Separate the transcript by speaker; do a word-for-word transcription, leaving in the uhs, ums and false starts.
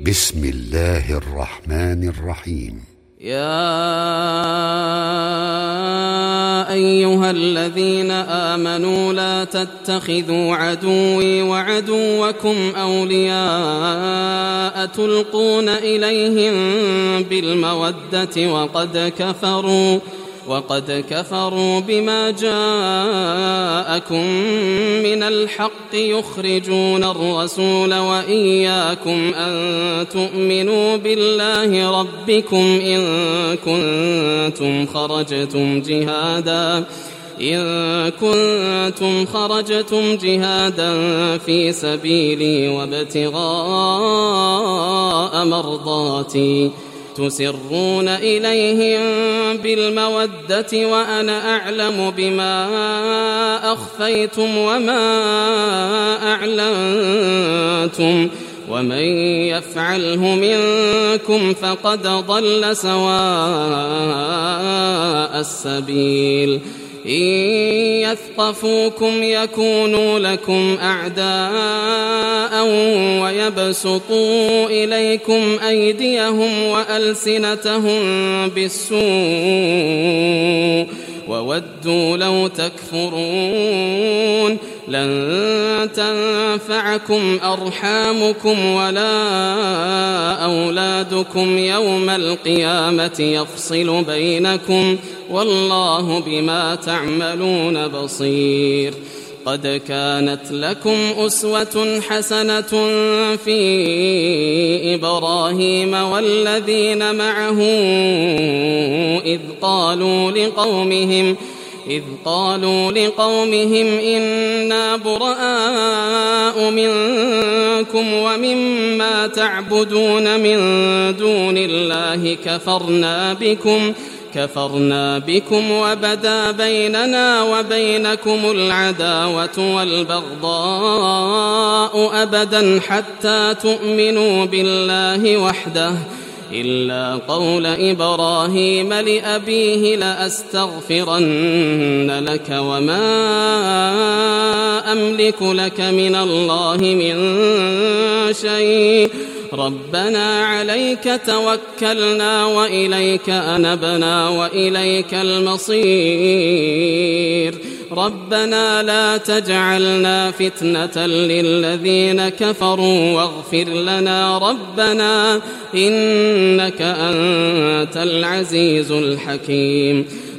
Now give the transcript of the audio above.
Speaker 1: بسم الله الرحمن الرحيم.
Speaker 2: يا أيها الذين آمنوا لا تتخذوا عدوي وعدوكم أولياء تلقون إليهم بالمودة وقد كفروا وقد كفروا بما جاءكم من الحق يخرجون الرسول وإياكم أن تؤمنوا بالله ربكم إن كنتم خرجتم جهادا إن كنتم خرجتم جهادا في سبيلي وابتغاء مرضاتي تسرون إليهم بالمودة وأنا أعلم بما أخفيتم وما أعلنتم ومن يفعله منكم فقد ضل سواء السبيل. إن يثقفوكم يكونوا لكم أعداء ويبسطوا إليكم أيديهم وألسنتهم بالسوء وودوا لو تكفرون. لن تنفعكم أرحامكم ولا أولادكم يوم القيامة يفصل بينكم والله بما تعملون بصير. قد كانت لكم أسوة حسنة في إبراهيم والذين معه إذ قالوا لقومهم إذ قالوا لقومهم إنا براء منكم ومما تعبدون من دون الله كفرنا بكم كفرنا بكم وبدا بيننا وبينكم العداوة والبغضاء أبدا حتى تؤمنوا بالله وحده إلا قول إبراهيم لأبيه لأستغفرن لك وما أملك لك من الله من شيء ربنا عليك توكلنا وإليك أنبنا وإليك المصير. ربنا لا تجعلنا فتنة للذين كفروا واغفر لنا ربنا إنك أنت العزيز الحكيم.